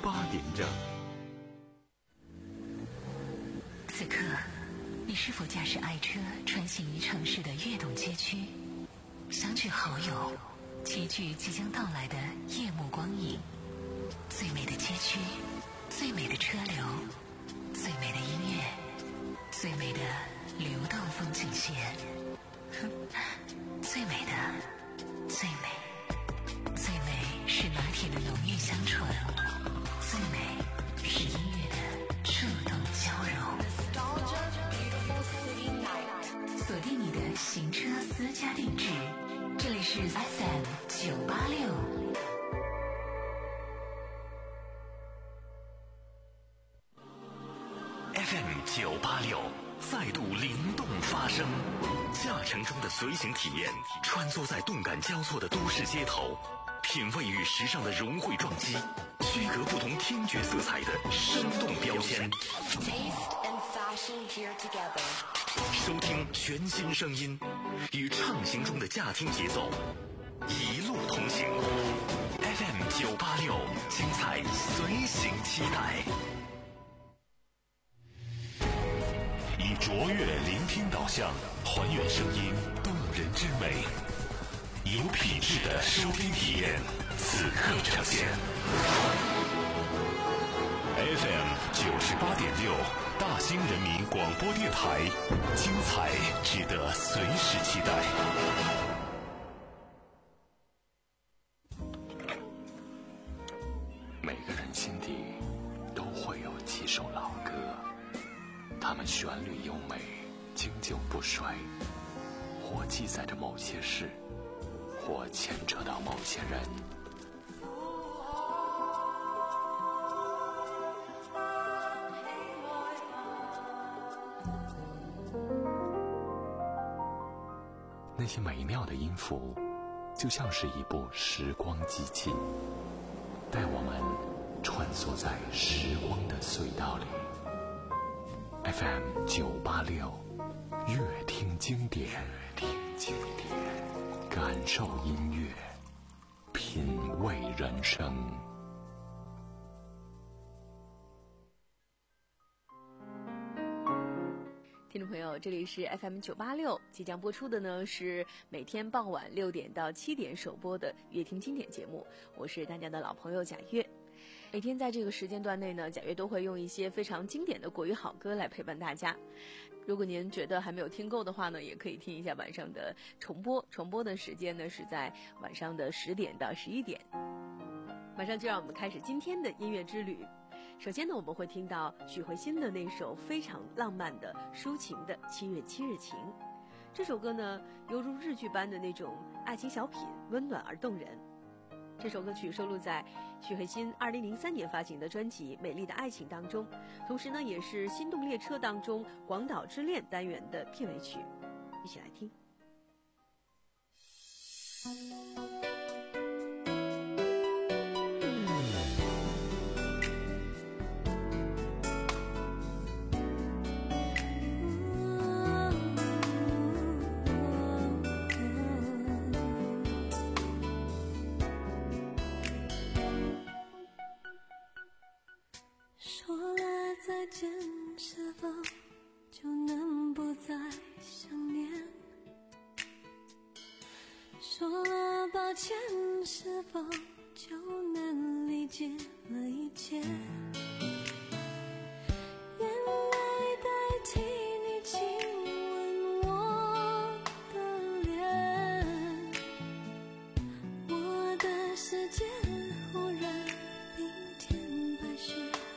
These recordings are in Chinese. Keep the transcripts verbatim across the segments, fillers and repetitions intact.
八点整。 此刻，你是否驾驶爱车穿行于城市的跃动街区，相聚好友，齐聚即将到来的夜幕光影？最美的街区，最美的车流，最美的音乐，最美的流动风景线，最美的，最美，最美是拿铁的浓郁香醇，最美是音乐的触动交融。锁定你的行车私家定制，这里是 F M 九八六。 F M 九八六再度灵动发声，驾乘中的随行体验，穿梭在动感交错的都市街头，品味与时尚的融汇撞击，区隔不同听觉色彩的生动标签。收听全新声音，与畅行中的驾听节奏一路同行。F M 九八六，精彩随行期待。以卓越聆听导向，还原声音动人之美，有品质的收听体验，此刻呈现。F M 九十八点六，大兴人民广播电台，精彩值得随时期待。每个人心底都会有几首老歌，它们旋律优美，经久不衰，或记载着某些事，或牵扯到某些人。那些美妙的音符，就像是一部时光机器，带我们穿梭在时光的隧道里。F M 九八六，乐听经典，乐听经典，感受音乐，品味人生。 听众朋友，这里是 F M 九八六，即将播出的呢是每天傍晚六点到七点首播的乐听经典节目，我是大家的老朋友贾月。每天在这个时间段内呢，贾月都会用一些非常经典的国语好歌来陪伴大家。如果您觉得还没有听够的话呢，也可以听一下晚上的重播，重播的时间呢是在晚上的十点到十一点。马上就让我们开始今天的音乐之旅。首先呢，我们会听到许慧欣的那首非常浪漫的抒情的《七月七日晴》。这首歌呢，犹如日剧般的那种爱情小品，温暖而动人。这首歌曲收录在许慧欣二零零三年发行的专辑《美丽的爱情》当中，同时呢，也是《心动列车》当中广岛之恋单元的片尾曲。一起来听。 再见是否就能不再想念？说了抱歉是否就能理解了一切？眼泪代替你亲吻我的脸，我的世界忽然冰天白雪。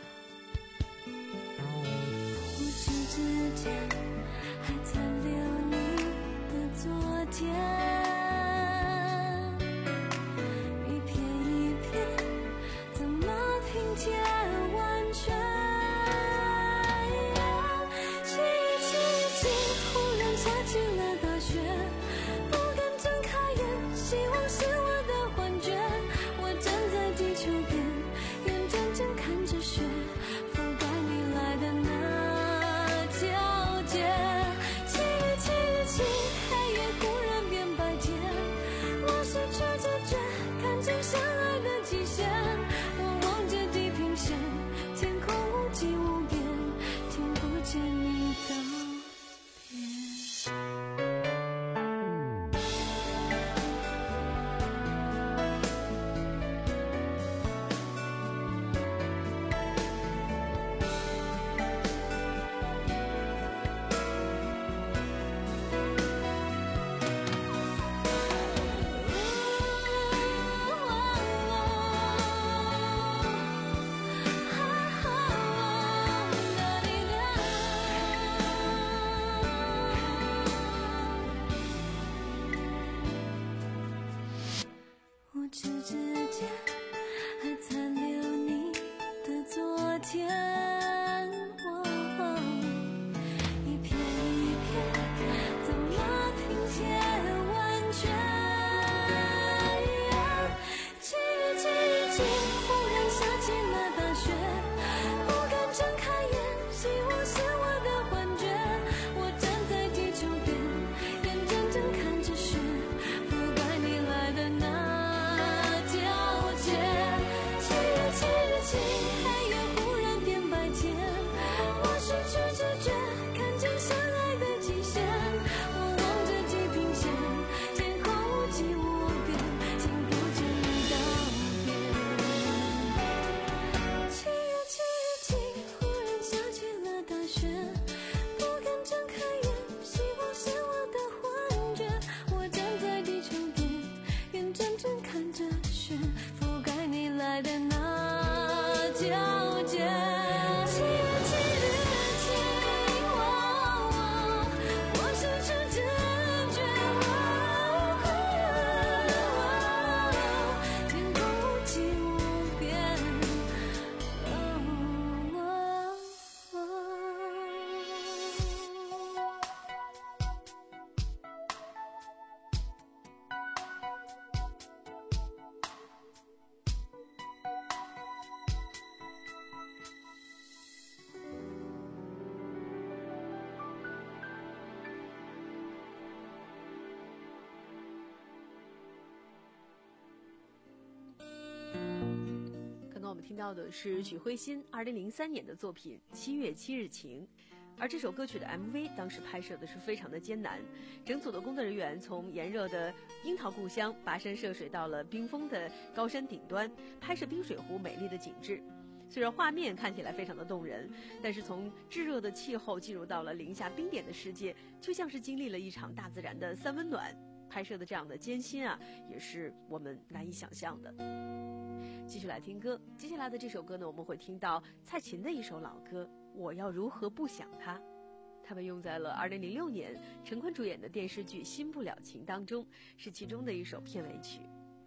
之间还残留你的昨天，一片一片怎么拼接完全？七月七日晴，忽然下起了大雪，不敢睁开眼，希望是我的幻觉。我站在地球边，眼睁睁看着雪覆盖你来的那黑夜忽然变白天，我失去知觉，看见相爱的极限，我望着地平线。 天，哦哦一片一片，怎么拼接完全？七月七日起，忽然下起了大雪，不敢睁开眼，希望是我的幻觉。我站在地球边，眼睁睁看着雪覆盖你来的那皎洁。七月七日起，黑夜忽然变白天，我失去知觉，看见相爱的极限。我望着地平线，天空无际无边，听不见你道别。七月七日起，忽然下起了大雪，不敢睁开眼，希望是我的幻觉。我站在地球边，眼睁睁看着雪覆盖你来的那皎洁。七月七日起，哦我失去知觉，天空无际无边。 刚刚我们听到的是许慧欣二零零三年的作品《七月七日晴》，而这首歌曲的 M V 当时拍摄的是非常的艰难，整组的工作人员从炎热的樱桃故乡跋山涉水到了冰封的高山顶端，拍摄冰水湖美丽的景致。虽然画面看起来非常的动人，但是从炙热的气候进入到了零下冰点的世界，就像是经历了一场大自然的三温暖。拍摄的这样的艰辛啊，也是我们难以想象的。继续来听歌，接下来的这首歌呢，我们会听到蔡琴的一首老歌《我要如何不想他》，它被用在了二零零六年陈坤主演的电视剧《新不了情》当中，是其中的一首片尾曲。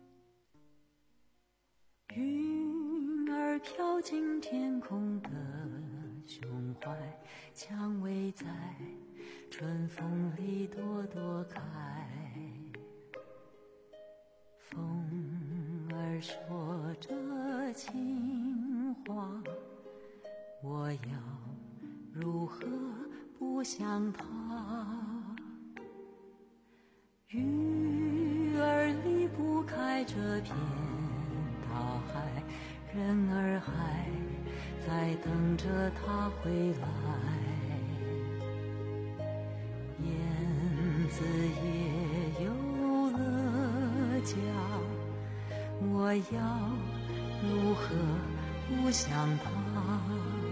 云儿飘进天空的胸怀，蔷薇在春风里朵朵开。风儿说着情话，我要如何不想他？鱼儿离不开这片大海，人儿还在等着他回来。燕子也有了家，我要如何不想他？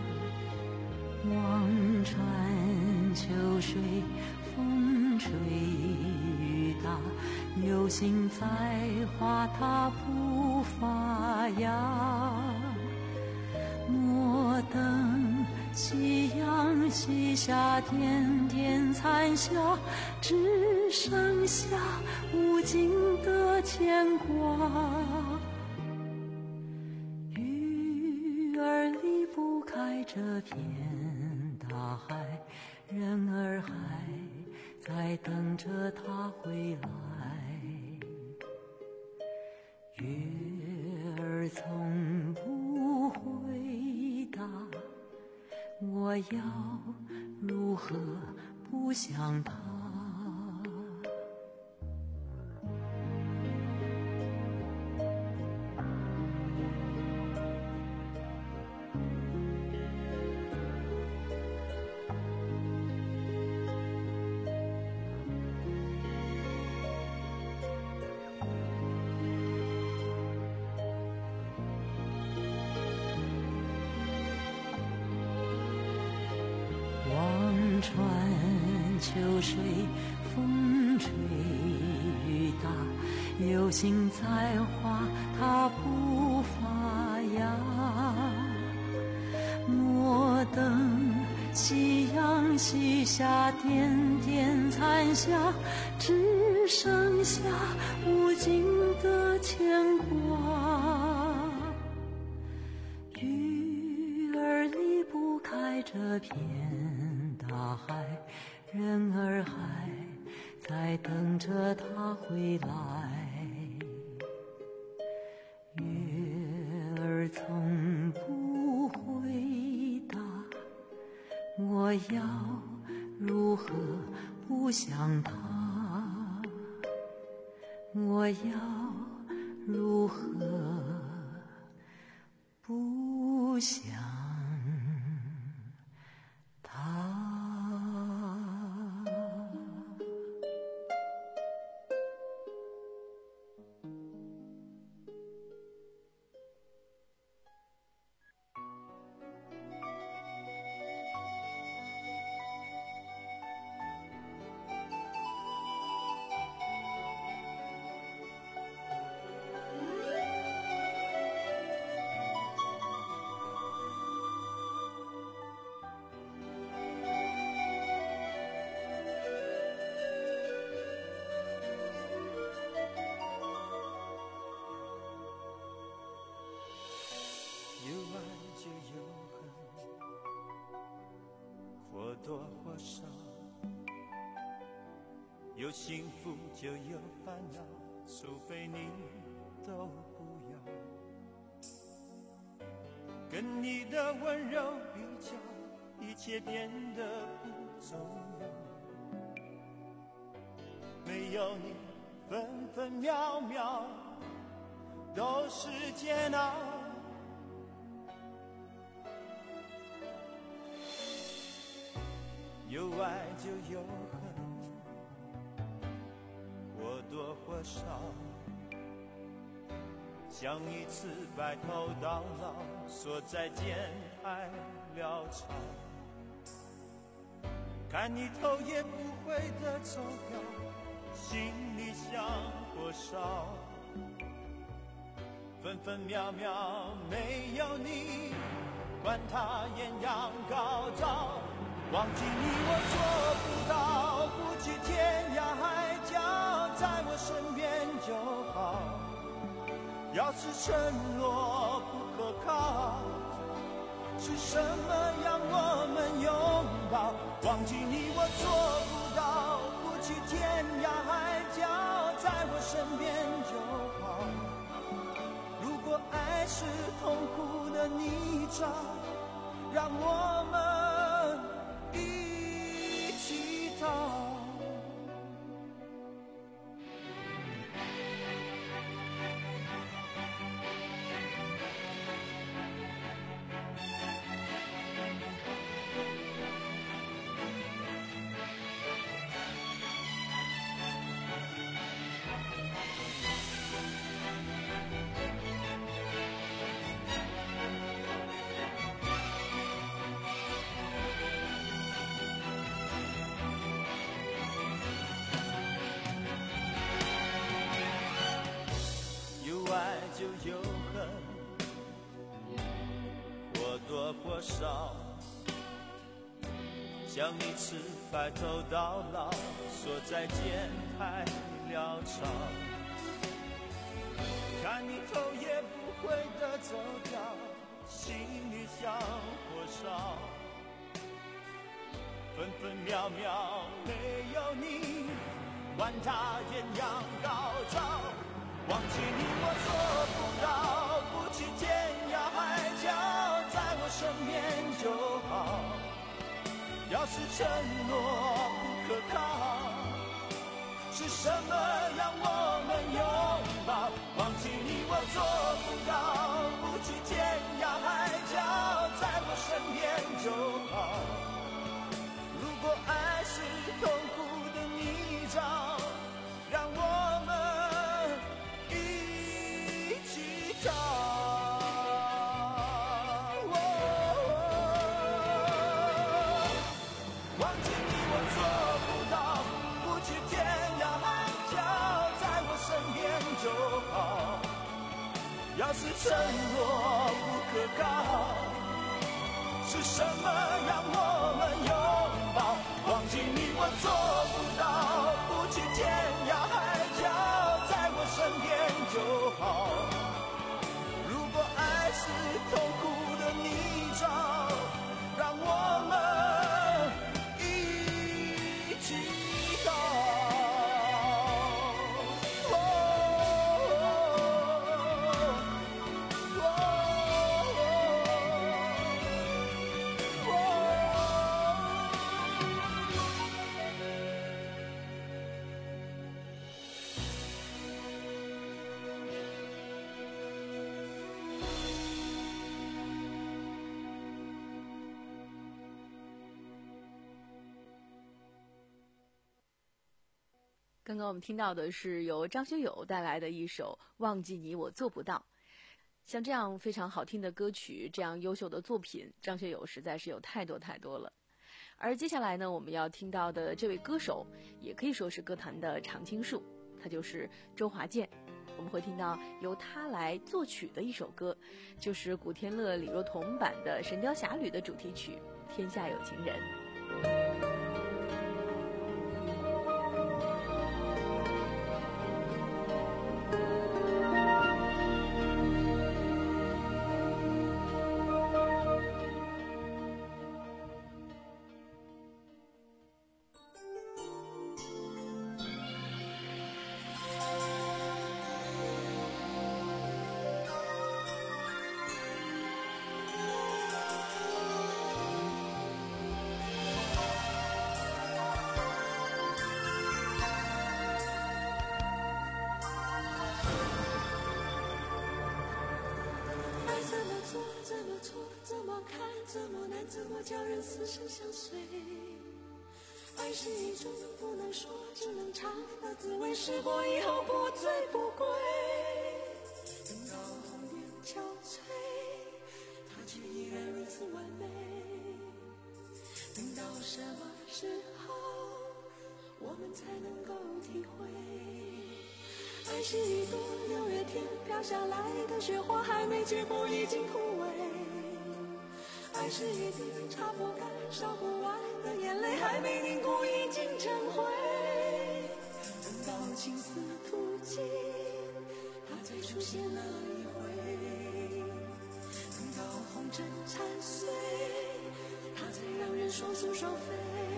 望穿秋水，风吹雨打，有心栽花它不发芽。莫等夕阳西下，点点残霞，只剩下无尽的牵挂。鱼儿离不开这片大海，人儿还在等着他回来。月儿从不回答，我要如何不想他？望穿秋水，风吹雨打，有心栽花它不发芽。莫等夕阳西下，点点残霞，只剩下无尽的牵挂。鱼儿这片大海，人儿还在等着他回来。月儿从不回答，我要如何不想他？我要如何不想他？ 多或少，有幸福就有烦恼，除非你都不要。跟你的温柔比较，一切变得不重要。没有你，分分秒秒都是煎熬。有爱就有恨，或多或少，像一次白头到老，说再见太潦草。看你头也不回的走掉，心里想多少？分分秒秒没有你，管它艳阳高照。忘记你我做不到，不去天涯海角，在我身边就好。要是承诺不可靠，是什么让我们拥抱？忘记你我做不到，不去天涯海角，在我身边就好。如果爱是痛苦的泥沼，让我们一起逃。就有恨，或多或少，像一次白头到老，说再见太潦草。看你头也不回的走掉，心里想多少？分分秒秒没有你，管它艳阳高照。忘记你我做不到，不去天涯海角，在我身边就好。要是承诺不可靠，是什么让我们拥抱？忘记你我做不到，不去天涯海角，在我身边就好。如果爱是痛苦的泥沼，让我们忘记你我做不到，不去天涯海角，在我身边就好。要是承诺不可靠，是什么让我们拥抱？忘记你我做不到，不去天涯海角，在我身边就好。如果爱是痛苦的泥沼，让我们刚刚我们听到的是由张学友带来的一首《忘记你我做不到》。像这样非常好听的歌曲，这样优秀的作品，张学友实在是有太多太多了。而接下来呢，我们要听到的这位歌手，也可以说是歌坛的常青树，他就是周华健。我们会听到由他来作曲的一首歌，就是古天乐、李若彤版的《神雕侠侣》的主题曲《天下有情人》。 怎么叫人死生相随？爱是一种不能说只能尝的滋味，试过以后不醉不归。等到红颜憔悴，它却依然如此完美。等到什么时候我们才能够体会？爱是一朵六月天飘下来的雪花，还没结果已经枯萎。爱是一滴擦不干烧不完的眼泪，还没凝固已经成灰。等到青丝吐尽，它才出现了一回。等到红尘残碎，它才让人双宿双飞。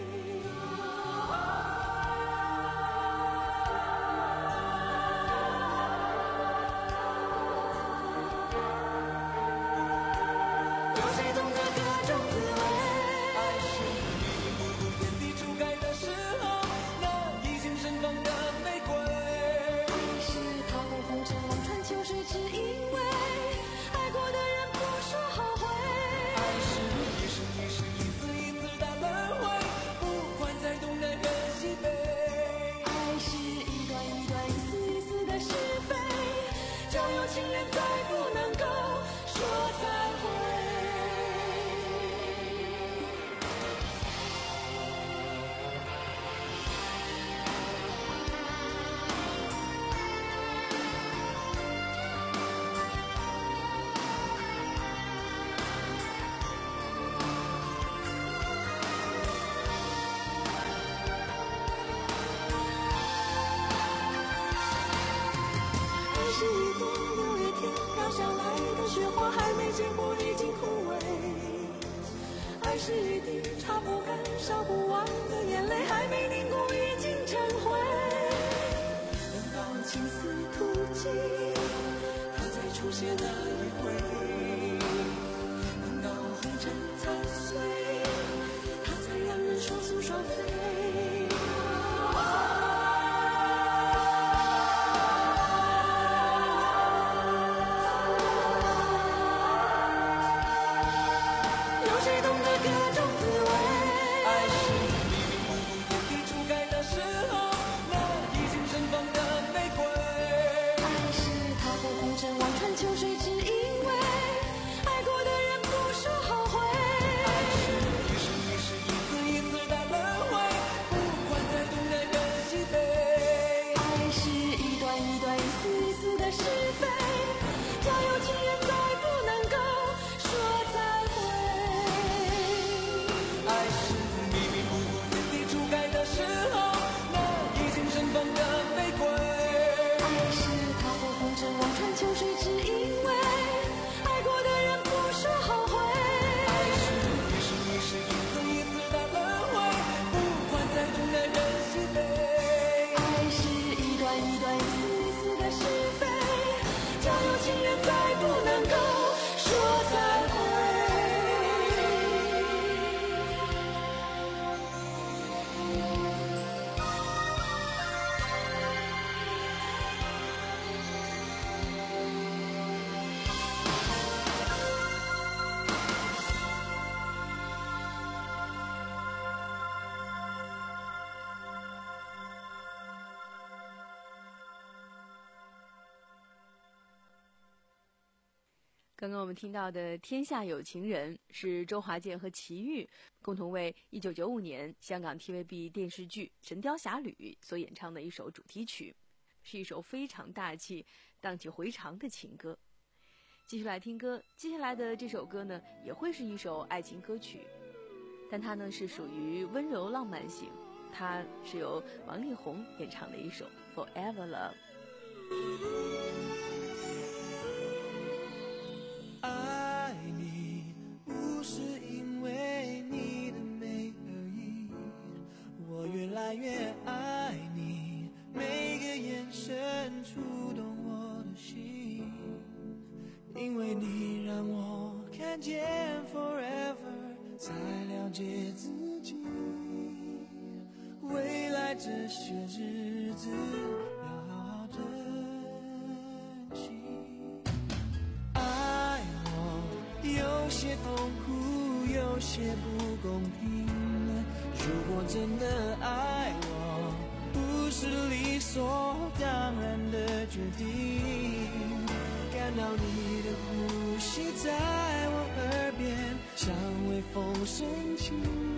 是一滴擦不干烧不完的眼泪，还没凝固已经成灰。等到青丝吐尽，它才出现了一回。等到红尘残碎，它才让人双宿双飞。秋水只因为刚刚我们听到的《天下有情人》是周华健和齐豫共同为一九九五年香港 T V B 电视剧《神雕侠侣》所演唱的一首主题曲，是一首非常大气、荡气回肠的情歌。继续来听歌，接下来的这首歌呢，也会是一首爱情歌曲，但它呢是属于温柔浪漫型，它是由王力宏演唱的一首《Forever Love》。 爱你不是因为你的美而已，我越来越爱你，每个眼神触动我的心，因为你让我看见 forever， 才了解自己，未来这些日子要好好珍惜。爱我有些痛苦，有些不公平，如果真的爱我，不是理所当然的决定，感到你的呼吸在我耳边，像微风深情，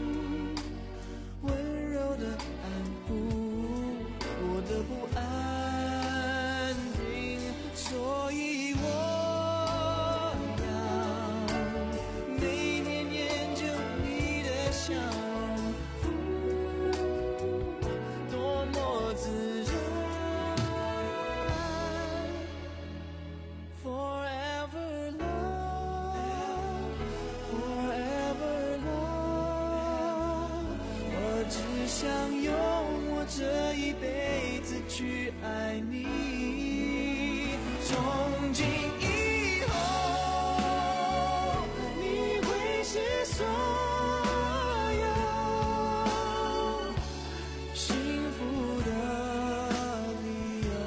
温柔的安抚我的不安定，所以我要每天研究你的笑容，多么自然。Forever love, forever love， 我只想用我这一辈子去爱你，从今以后你会是所有幸福的理由。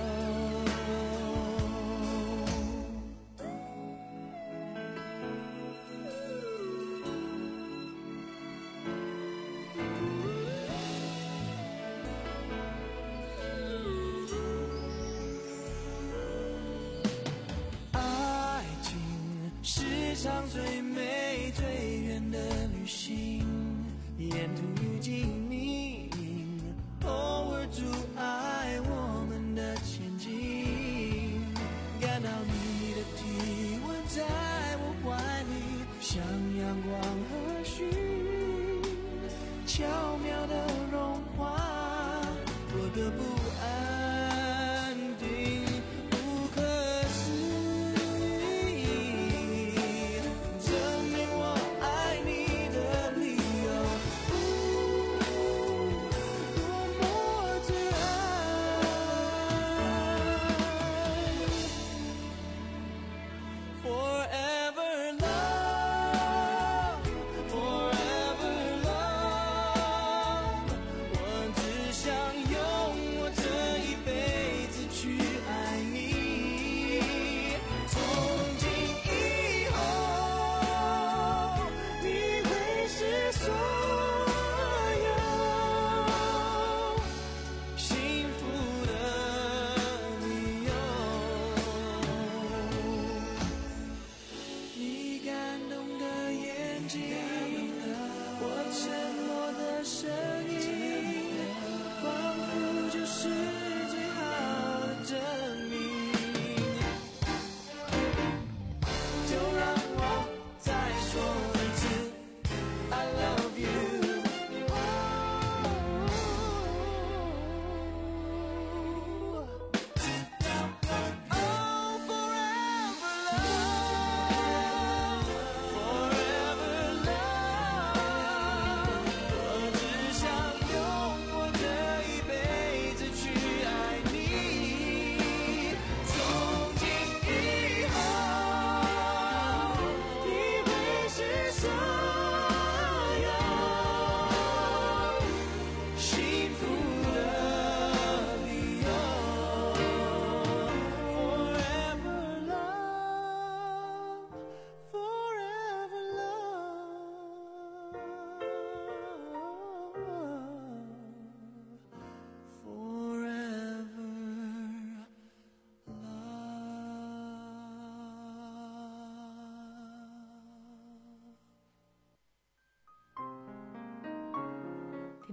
爱情是场最美最远的旅行，沿途遇见你，偶尔阻碍我们的前进，感到你的体温在我怀里，像阳光和煦，巧妙的融化我的不安定，不可思议，证明我爱你的理由，多么自然。Forever love, forever love， 我只想用我这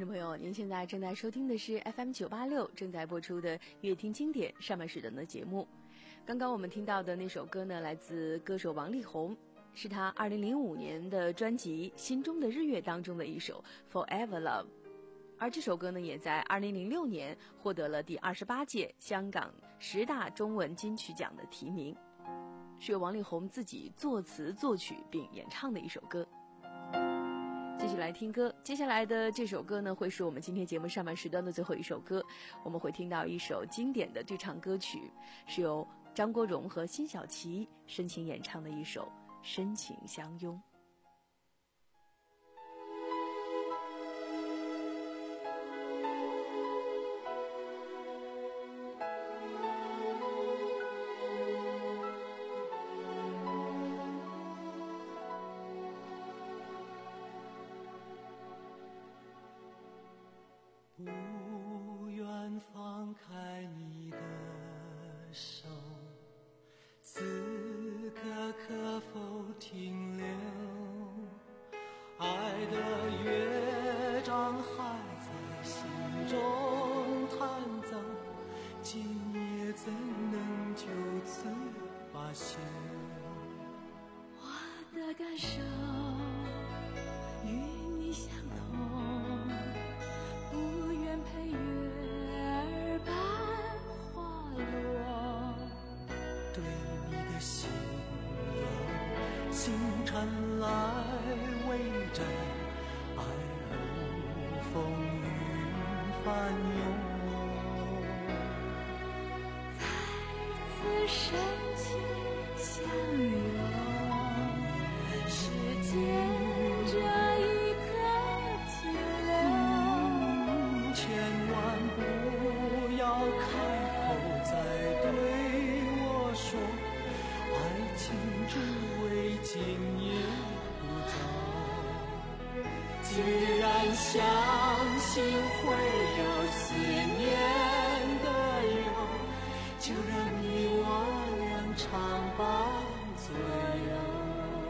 听众朋友，您现在正在收听的是 F M 九八六正在播出的乐听经典上半时段的节目。刚刚我们听到的那首歌呢，来自歌手王力宏，是他二零零五年的专辑《心中的日月》当中的一首 Forever Love。而这首歌呢，也在二零零六年获得了第二十八届香港十大中文金曲奖的提名，是由王力宏自己作词作曲并演唱的一首歌。继续来听歌，接下来的这首歌呢，会是我们今天节目上半时段的最后一首歌。我们会听到一首经典的对唱歌曲，是由张国荣和辛晓琪深情演唱的一首《深情相拥》。 不愿放开你的手，此刻可否停留？爱的乐章还在心中弹奏，今夜怎能就此罢休？ 我的感受与你相同，不愿陪月儿伴花落。 对你的心有星辰来围着，爱如风云翻涌。 再次深情相拥，时间这一刻停留。 千万不要开口再对我说，爱情只为今夜不走。既然相信会有思念的忧，就让你我俩常伴左右。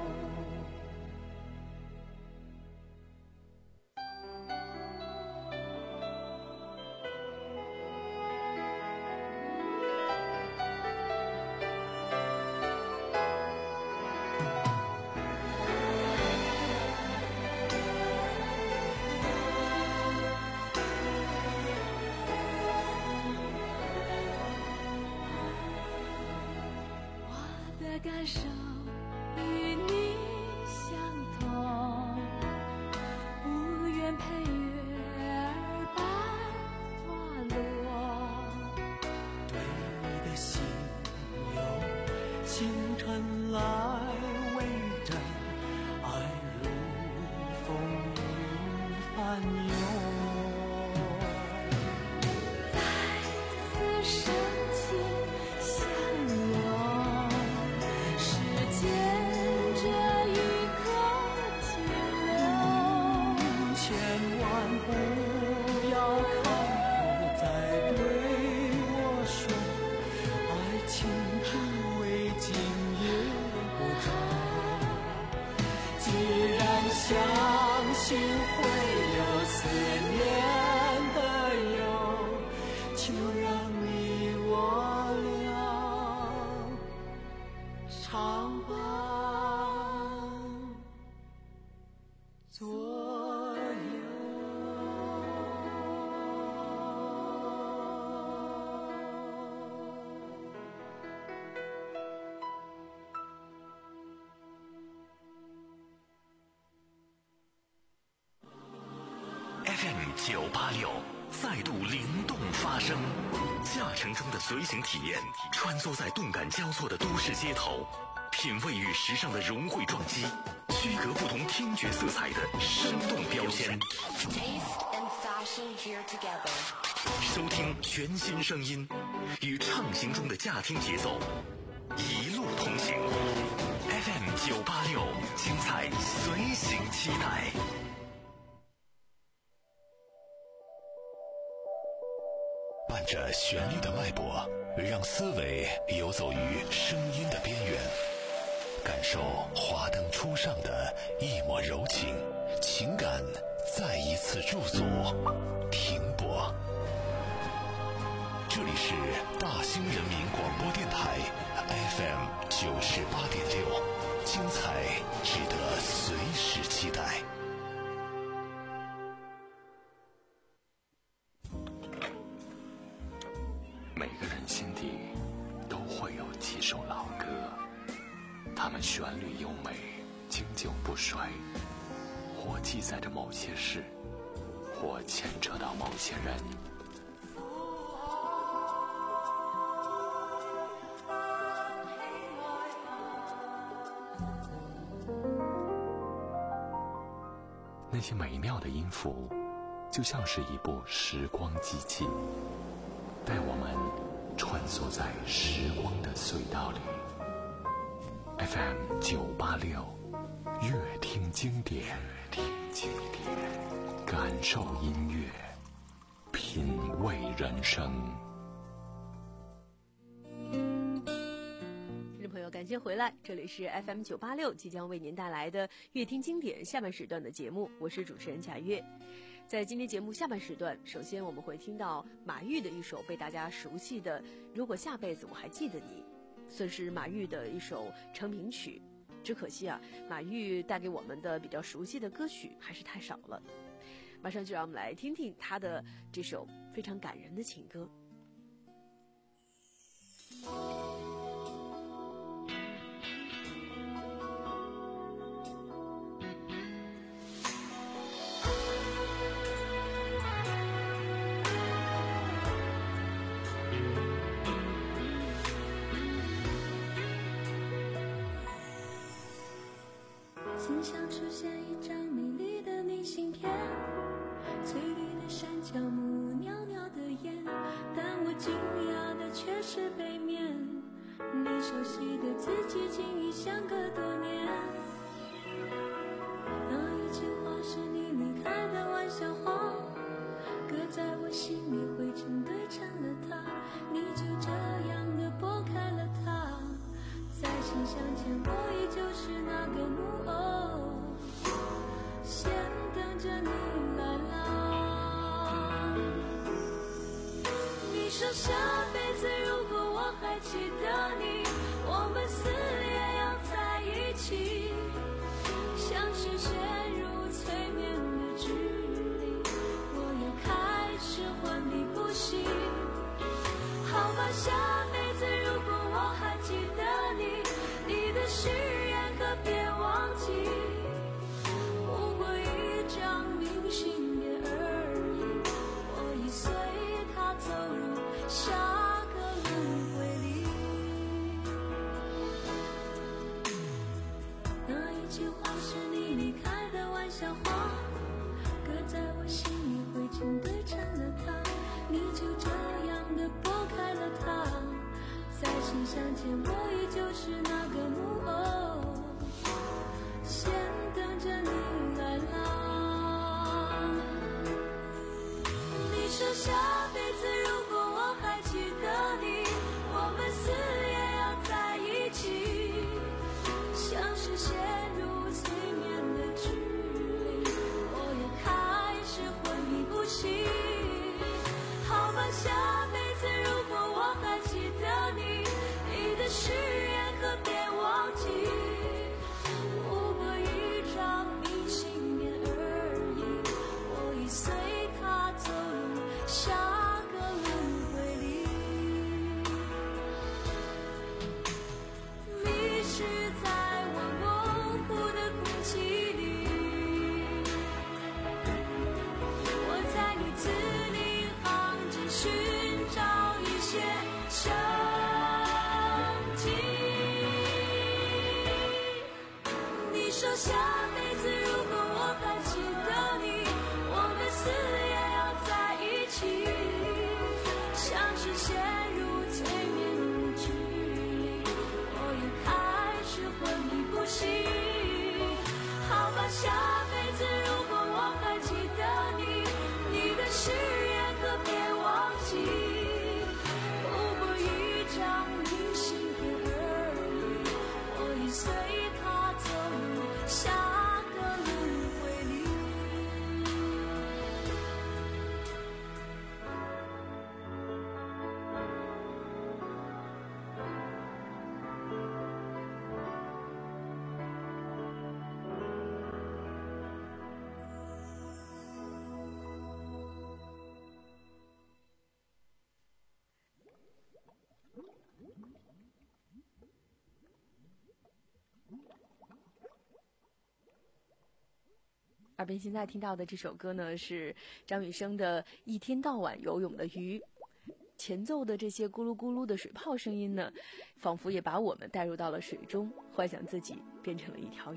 感受与你相同，不愿陪月儿伴花落。 对你的心有星辰来围着，爱如风云翻涌。 再次深情相拥，时间这一刻停留。 千万不要开口再对我说，爱情只为今夜不走。既然相信会有思念的忧，就让你我俩常伴左右。 F M 九八六再度灵动发声，驾乘中的随行体验，穿梭在动感交错的都市街头，品味与时尚的融汇撞击，区隔不同听觉色彩的生动标签。收听全新声音，与畅行中的驾听节奏，一路同行。F M 九八六，精彩随行期待。伴着旋律的脉搏，让思维游走于声音的边缘，感受华灯初上的一抹柔情，情感再一次驻足停泊。这里是大兴人民广播电台 F M 九十八点六，精彩值得随时期待。 每个人心底都会有几首老歌，它们旋律优美，经久不衰，或记载着某些事，或牵扯到某些人。那些美妙的音符，就像是一部时光机器，带我们穿梭在时光的隧道里。F M 九八六，乐听经典，乐听经典，感受音乐，品味人生。 感谢回来，这里是 F M 九八六即将为您带来的乐听经典下半时段的节目，我是主持人贾月。在今天节目下半时段，首先我们会听到马玉的一首被大家熟悉的《如果下辈子我还记得你》，算是马玉的一首成名曲。只可惜啊，马玉带给我们的比较熟悉的歌曲还是太少了。马上就让我们来听听他的这首非常感人的情歌。 心上出现一张美丽的明信片，翠绿的山脚木，袅袅的烟，但我惊讶的却是背面，你熟悉的字迹竟已相隔多年。那一句话是你离开的玩笑话，搁在我心里灰尘堆成了它，你就这样的拨开了它，在心相牵，我依旧是那个木偶，先等着你来啦。你说下辈子如果我还记得你，我们死也要在一起，像是陷入催眠的距离，我又开始昏迷不醒。好吧，下辈子如果我还记得你，你的誓言可别忘记，不过一张明信片而已，我已随它走入下个轮回里。那一句话是你离开的玩笑话，搁在我心里灰尘堆成了它，你就这样的拨开了它，在心相牵，我依旧是那个木偶，先等着你来啦。你说下辈子如果我还记得你，我们死也要在一起，像是陷入催眠的距离，我又开始昏迷不醒。好吧，下辈子如果我还记得你，你的誓言可别忘记，不过一张明信片而已，我已随它走入下个轮回里。迷失在我模糊的空气里，我在你字里行间寻找一些生机。你说下辈子如果我还记得你，我们死也要在一起，像是陷入催眠的距离，我又开始昏迷不醒。好吧，下辈子如果我还记得你，你的誓言可别忘记，不过一张明信片而已，我已随它走入下耳边现在听到的这首歌呢，是张雨生的《一天到晚游泳的鱼》。前奏的这些咕噜咕噜的水泡声音呢，仿佛也把我们带入到了水中，幻想自己变成了一条鱼。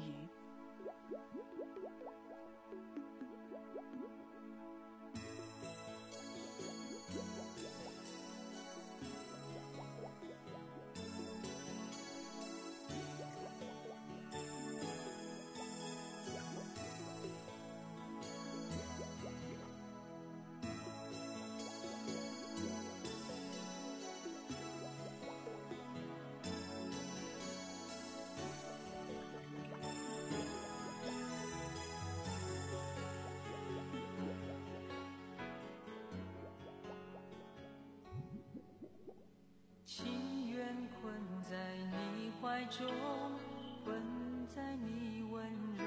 情愿困在你怀中，困在你温柔，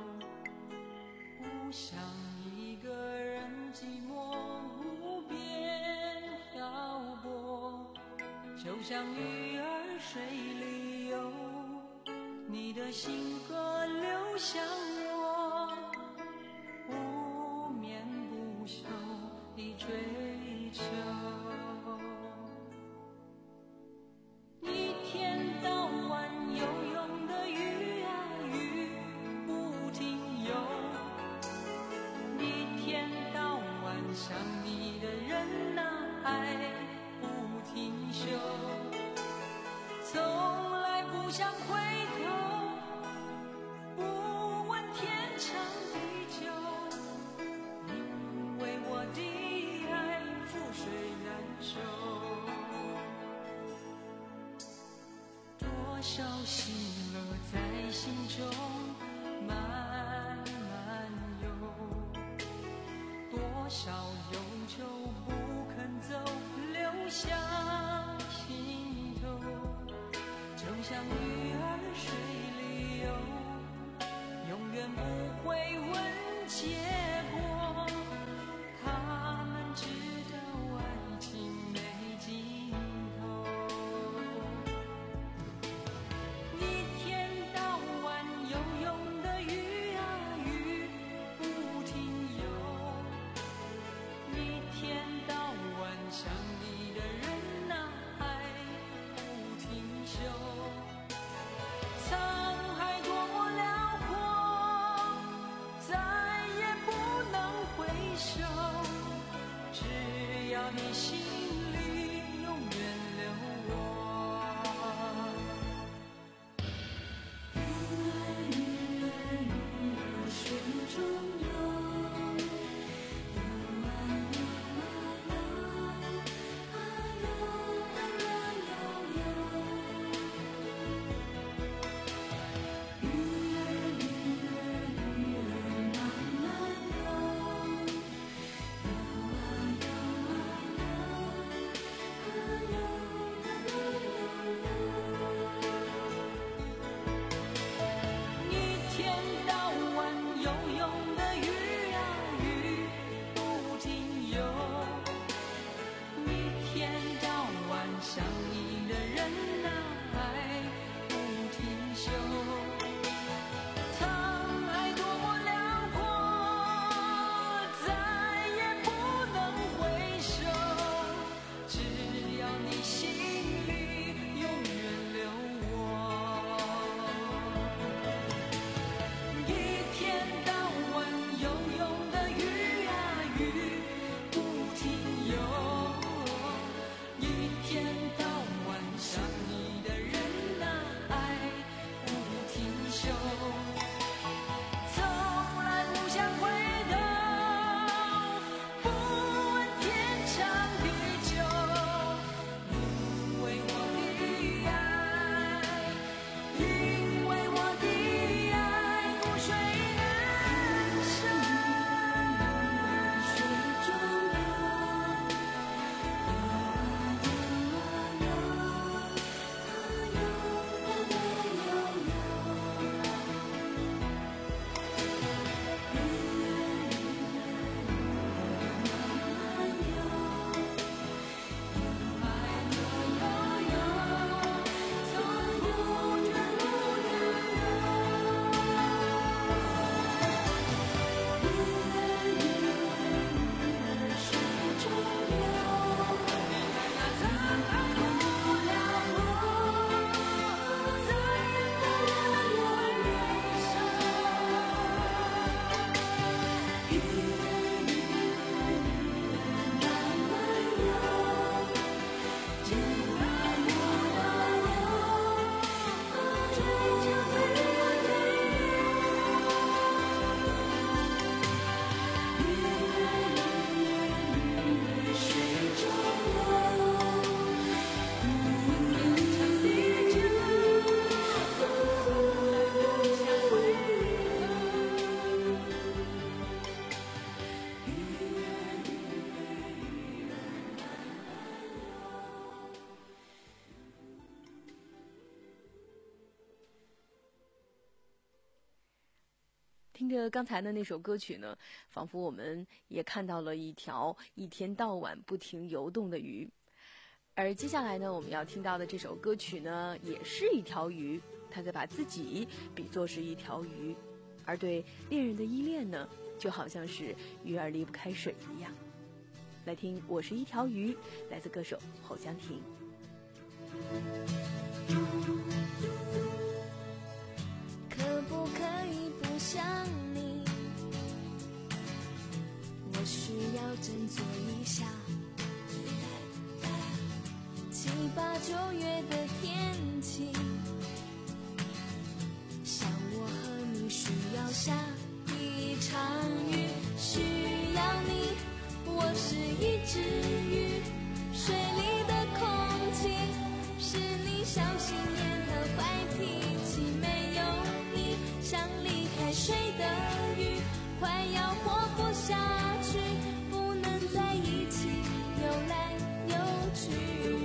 不想一个人寂寞无边漂泊，就像鱼儿水里游，你的心河流向我，不眠不休地追求。想你的人啊，爱不停休，从来不想回头，不问天长地久，因为我的爱覆水难收。多少喜乐在心中慢慢游，多少忧愁不肯走，流向心头，就像鱼儿水里游，永远不会问结果，他们知道爱情没尽头。一天到晚游泳的鱼啊鱼，不停游，一天到晚想你的人啊，爱不停休。沧海多么辽阔，再也不能回首，只要你心里永远留我。鱼儿鱼儿鱼儿水中游，游啊游啊游，啊游啊游游游。鱼儿鱼儿鱼儿慢慢游，游啊游啊游， 听着刚才的那首歌曲呢，仿佛我们也看到了一条一天到晚不停游动的鱼。而接下来呢，我们要听到的这首歌曲呢，也是一条鱼，它在把自己比作是一条鱼，而对恋人的依恋呢，就好像是鱼儿离不开水一样。来听《我是一条鱼》，来自歌手侯湘婷。 可不可以不想你？我需要振作一下。七八九月的天气，像我和你需要下一场雨，需要你。我是一只鱼，水里的空气是你小心眼和坏脾气，没有你像离开水的鱼，快要活不下去，不能在一起游来游去。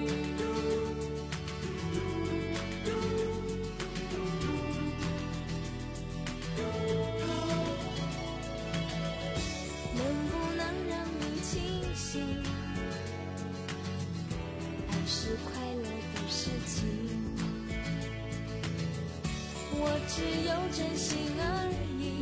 能不能让你清醒？爱是快乐的事情，我只有真心而已。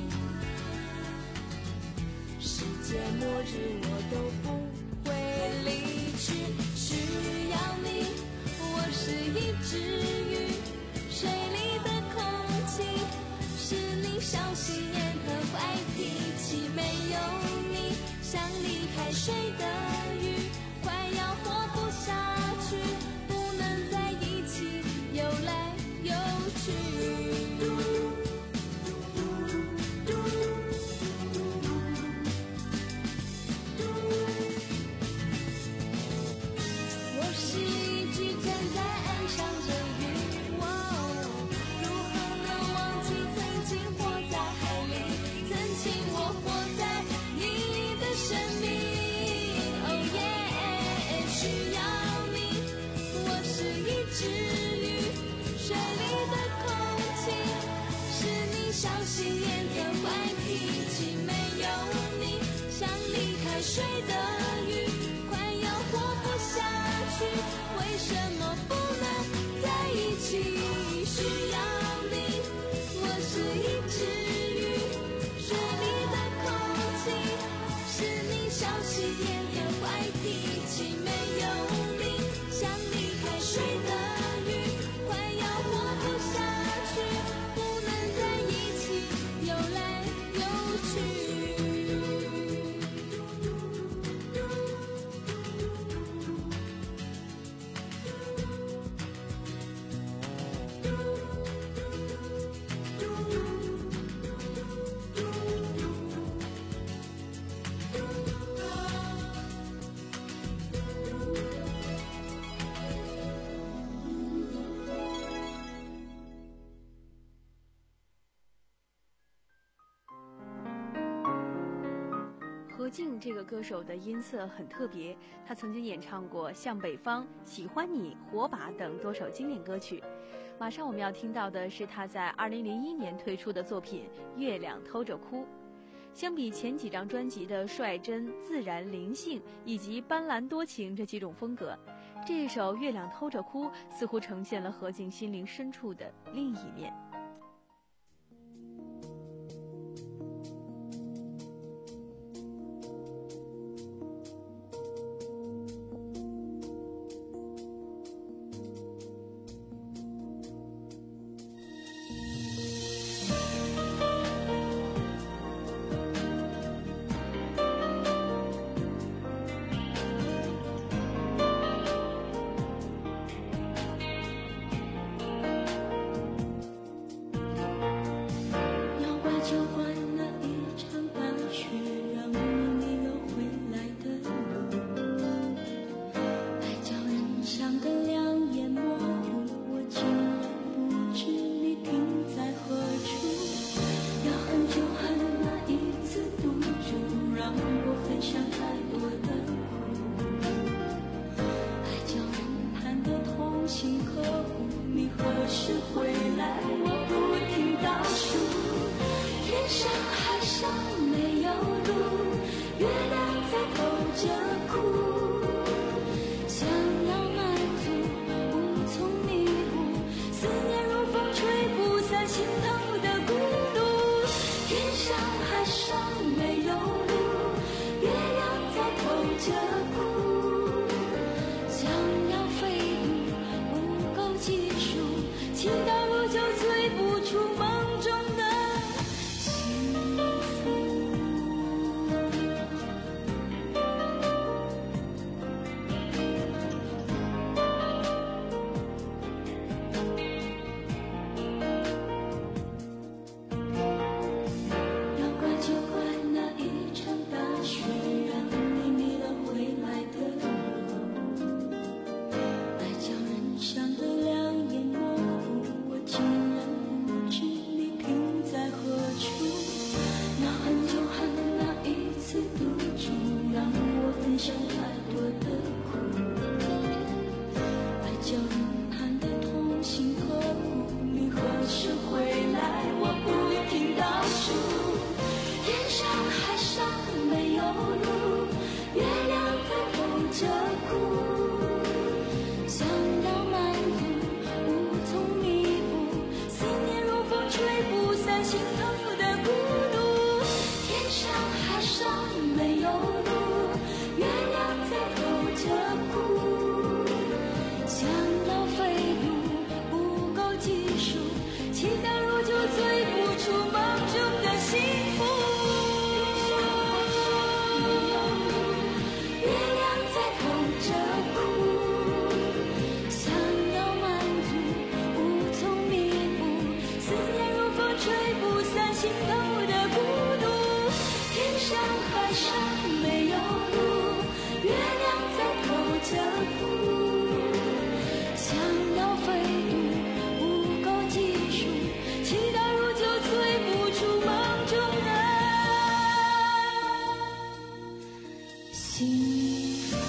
世界末日我都不会离去，需要你。我是一只鱼，水里的空气是你小心眼和坏脾气，没有你像离开水的鱼，快要活不下去，不能在一起游来游去。我是一只站在岸上的鱼，哦，如何能忘记曾经活在海里，曾经我活在你的生命。哦耶，需要你。我是一只鱼，水里的空气是你小心眼和坏脾气，没有你像离开水的鱼，快要活不下去，为什么不能在一起？需要你。我是一只鱼，水里的空气是你小心眼和坏脾气，没有你像离开水的鱼，快要活不下去，不能在一起游来游去。 何静这个歌手的音色很特别，他曾经演唱过《向北方》《喜欢你》《火把》等多首经典歌曲。马上我们要听到的是他在二零零一年推出的作品《月亮偷着哭》。相比前几张专辑的率真、自然、灵性以及斑斓多情这几种风格，这一首《月亮偷着哭》似乎呈现了何静心灵深处的另一面。 上没有路，月亮在偷着哭。想要飞渡不够技术，情到如就追不出梦中的幸福。要怪就怪那一场大雪，让你迷了回来的路。爱叫人伤得两眼模糊，我竟然不知你停在何处。那恨就恨那一次赌注，让我分享太多的苦。爱叫人盼得痛心刻骨，你何时回来？我不停倒数。天上海上没有路，月亮在偷着哭。想要满足，无从弥补，思念如风吹不散心头的孤独。天上海上没有路，月亮在偷着哭。想要飞渡不够技术，期待如就追不出梦中的幸福。月亮在偷着哭，想要满足无从弥补，思念如风吹不散心头的孤独。天上海上没有路，月亮在偷着哭。想要飞渡不够技术，期待如就追不出梦中的幸福。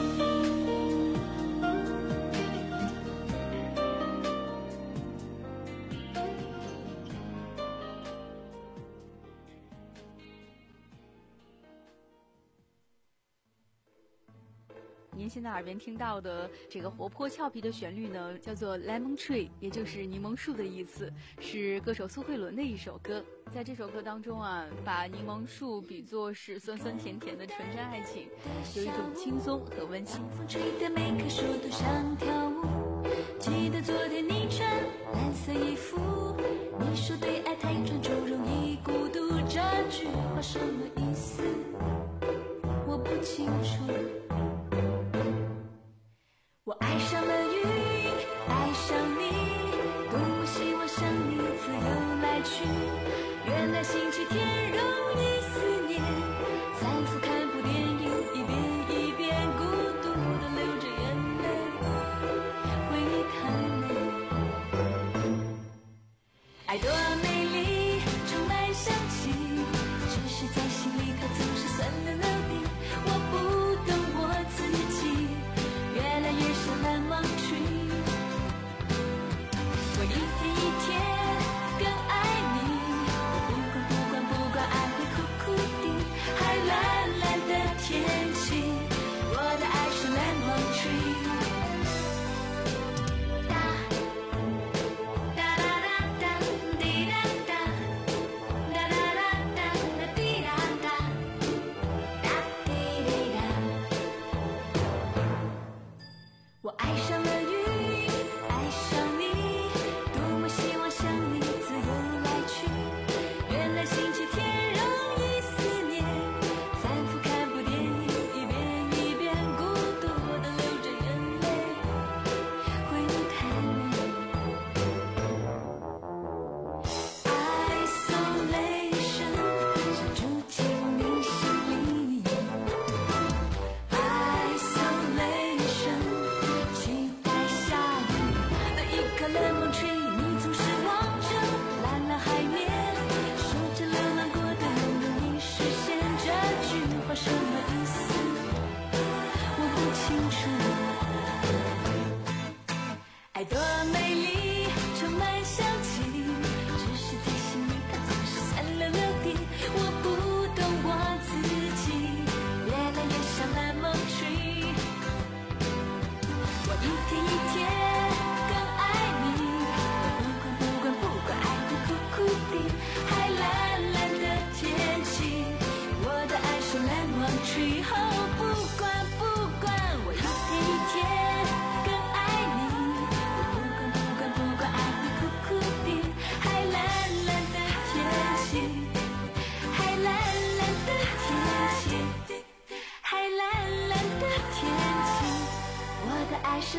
您现在耳边听到的这个活泼俏皮的旋律呢，叫做 Lemon Tree， 也就是柠檬树的意思，是歌手苏慧伦的一首歌。在这首歌当中啊，把柠檬树比作是酸酸甜甜的纯真爱情，有一种轻松和温馨。 风吹的每棵树都想跳舞，记得昨天你穿蓝色衣服，你说对爱太专注容易孤独，这句话什么意思？我不清楚。我爱上了云，爱上你，多么希望像你自由来去。原来星期天容易思念，反复看部电影，一遍一遍孤独地流着眼泪，为你看累。爱多美丽，充满香气，只是在心里它总是酸的了底。我不懂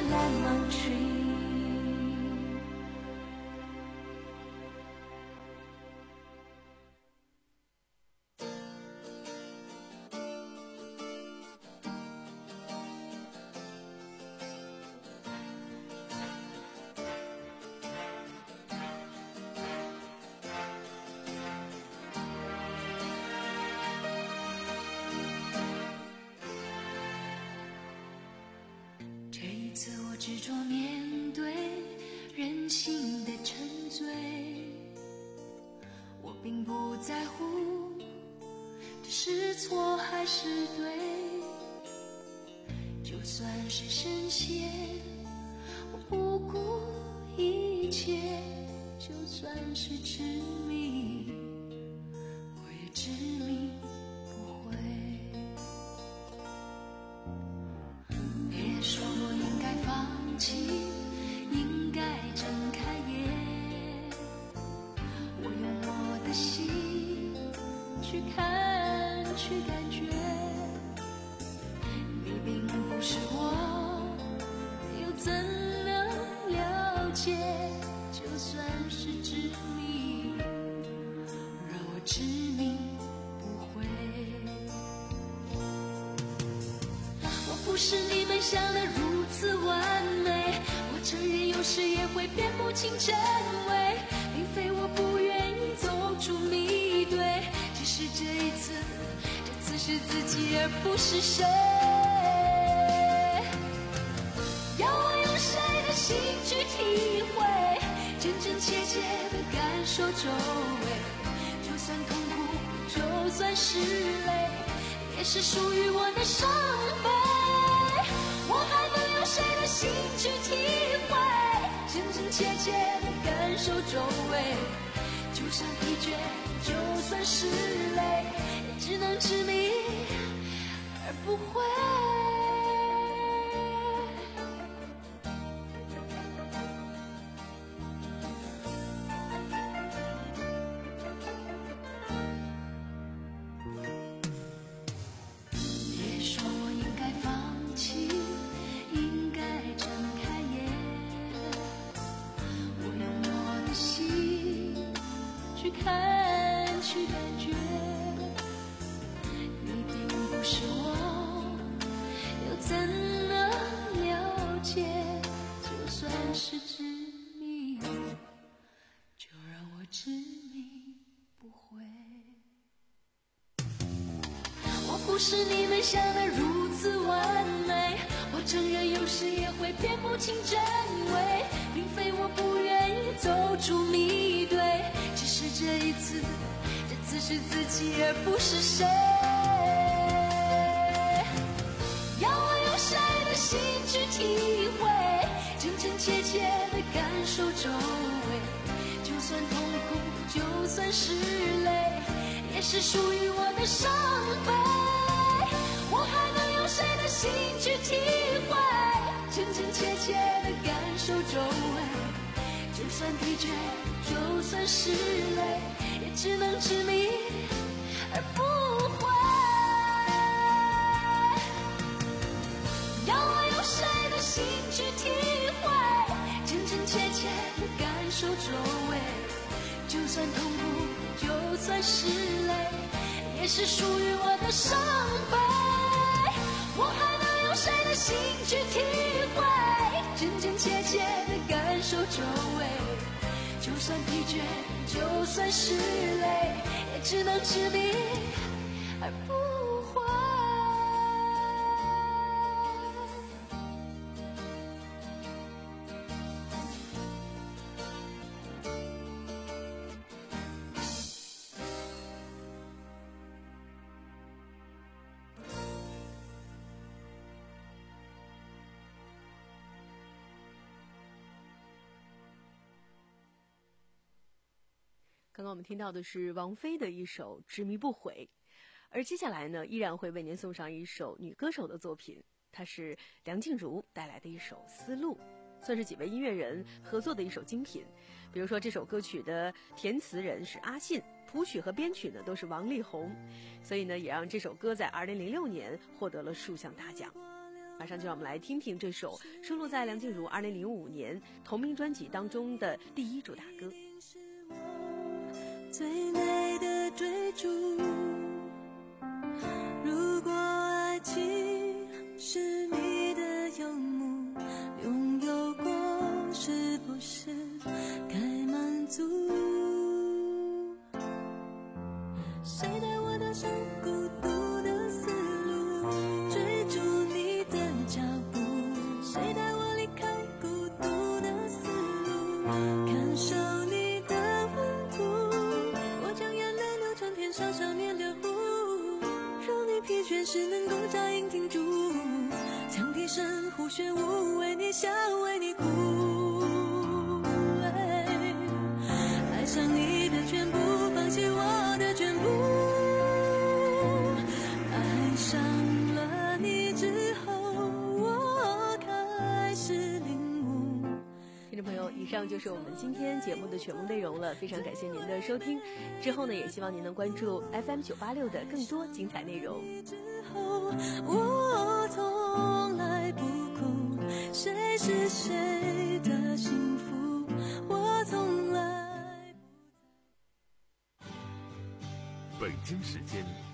lemon tree. 执着面对人性的沉醉，我并不在乎这是错还是对，就算是深陷，我不顾一切，就算是痴迷，我也执迷不悔。别人说我应该放弃，应该睁开眼，我用我的心去看去感觉，你并不是我，又怎能了解，就算是执迷，让我执迷不悔。我不是你们想的如此完美，我承认有时也会辨不清真伪，并非我不愿意走出迷堆，只是这一次，这次是自己而不是谁。要我用谁的心去体会，真真切切的感受周围，就算痛苦，就算是泪，也是属于我的伤悲。我还能用谁的心去体会，真真切切的感受周围，就算疲倦，就算是累，也只能执迷而不悔。别说我应该放弃，应该睁开眼，我用我的心去看去感觉，你并不是我，又怎能了解，就算是执迷，就让我执迷不悔。我不是你们想的如此完美，我承认有时也会辨不清真伪，并非我不愿意走出迷堆，只是这一次，这次是自己而不是谁。要我用谁的心去体会，真真切切的感受周围，就算痛苦，就算是泪，也是属于我的伤悲。我还能用谁的心去体会，真真切切的感受周围，就算疲倦，就算是累，也只能执迷而不悔。要我用谁的心去体会，真真切切的感受周围，就算痛苦，就算是累，也是属于我的伤悲。我还能用谁的心去体会，真真切切的感受周围，就算疲倦，就算是累，也只能执迷而不悔。 刚刚我们听到的是王菲的一首《执迷不悔》，而接下来呢，依然会为您送上一首女歌手的作品，它是梁静茹带来的一首《丝路》，算是几位音乐人合作的一首精品。比如说这首歌曲的填词人是阿信，谱曲和编曲呢都是王力宏，所以呢也让这首歌在二零零六年获得了数项大奖。 马上就让我们来听听这首收录在梁静茹二零零五年同名专辑当中的第一主打歌。 最美的追逐，如果爱情是你的游牧，拥有过是不是该满足？谁带我踏上孤独的丝路，追逐你的脚步？谁带我离开孤独的丝路，感受你的温度？我将眼泪流成天上少年的湖，让你疲倦时能够扎营停住，羌笛声呼旋舞，为你笑为你哭。爱上你的全部，放弃我的全部。爱上了你之后，我开始领悟。 听众朋友，以上就是我们今天节目的全部内容了，非常感谢您的收听。之后呢，也希望您能关注 F M 九八六的更多精彩内容。 之后我从来不哭，谁是谁的幸福，我从来不。 北京时间